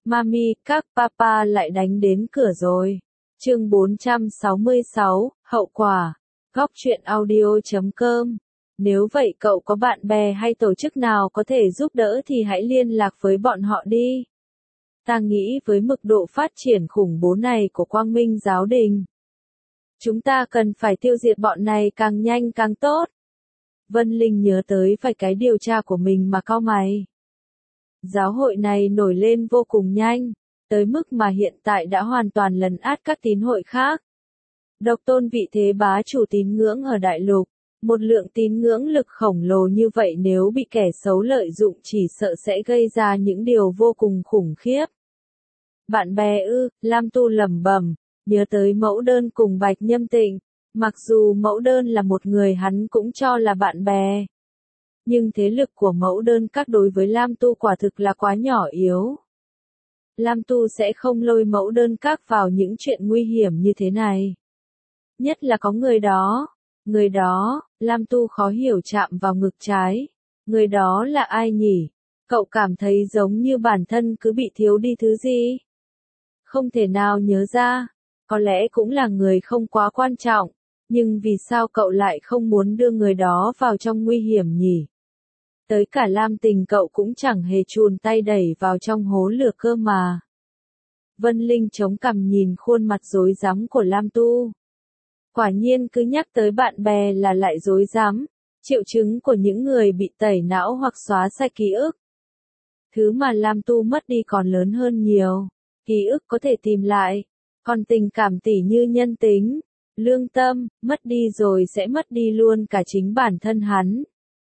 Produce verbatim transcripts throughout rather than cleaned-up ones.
Mami, các papa lại đánh đến cửa rồi. Chương bốn trăm sáu mươi sáu, hậu quả. Góc truyện audio chấm com. Nếu vậy cậu có bạn bè hay tổ chức nào có thể giúp đỡ thì hãy liên lạc với bọn họ đi. Ta nghĩ với mức độ phát triển khủng bố này của Quang Minh giáo đình, chúng ta cần phải tiêu diệt bọn này càng nhanh càng tốt. Vân Linh nhớ tới vài cái điều tra của mình mà cau mày. Giáo hội này nổi lên vô cùng nhanh, tới mức mà hiện tại đã hoàn toàn lấn át các tín hội khác. Độc tôn vị thế bá chủ tín ngưỡng ở đại lục, một lượng tín ngưỡng lực khổng lồ như vậy nếu bị kẻ xấu lợi dụng chỉ sợ sẽ gây ra những điều vô cùng khủng khiếp. Bạn bè ư, Lam Tu lẩm bẩm, nhớ tới mẫu đơn cùng Bạch Nhâm Tịnh, mặc dù mẫu đơn là một người hắn cũng cho là bạn bè. Nhưng thế lực của mẫu đơn các đối với Lam Tu quả thực là quá nhỏ yếu. Lam Tu sẽ không lôi mẫu đơn các vào những chuyện nguy hiểm như thế này. Nhất là có người đó. Người đó, Lam Tu khó hiểu chạm vào ngực trái. Người đó là ai nhỉ? Cậu cảm thấy giống như bản thân cứ bị thiếu đi thứ gì? Không thể nào nhớ ra. Có lẽ cũng là người không quá quan trọng. Nhưng vì sao cậu lại không muốn đưa người đó vào trong nguy hiểm nhỉ? Tới cả Lam Tình cậu cũng chẳng hề chùn tay đẩy vào trong hố lửa cơ mà. Vân Linh chống cằm nhìn khuôn mặt rối rắm của Lam Tu. Quả nhiên cứ nhắc tới bạn bè là lại rối rắm, triệu chứng của những người bị tẩy não hoặc xóa sạch ký ức. Thứ mà Lam Tu mất đi còn lớn hơn nhiều, ký ức có thể tìm lại, còn tình cảm tỉ như nhân tính, lương tâm, mất đi rồi sẽ mất đi luôn cả chính bản thân hắn.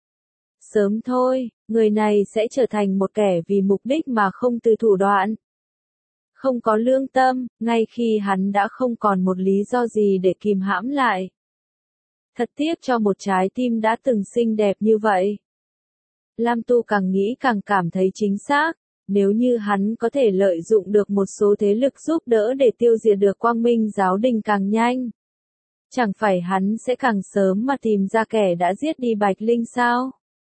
Sớm thôi, người này sẽ trở thành một kẻ vì mục đích mà không từ thủ đoạn. Không có lương tâm, ngay khi hắn đã không còn một lý do gì để kìm hãm lại. Thật tiếc cho một trái tim đã từng xinh đẹp như vậy. Lam Tu càng nghĩ càng cảm thấy chính xác, nếu như hắn có thể lợi dụng được một số thế lực giúp đỡ để tiêu diệt được Quang Minh giáo đình càng nhanh. Chẳng phải hắn sẽ càng sớm mà tìm ra kẻ đã giết đi Bạch Linh sao?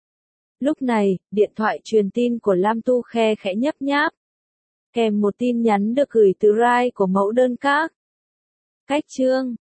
Lúc này, điện thoại truyền tin của Lam Tu khe khẽ nhấp nháp. Kèm một tin nhắn được gửi từ Rai của mẫu đơn các. Cách chương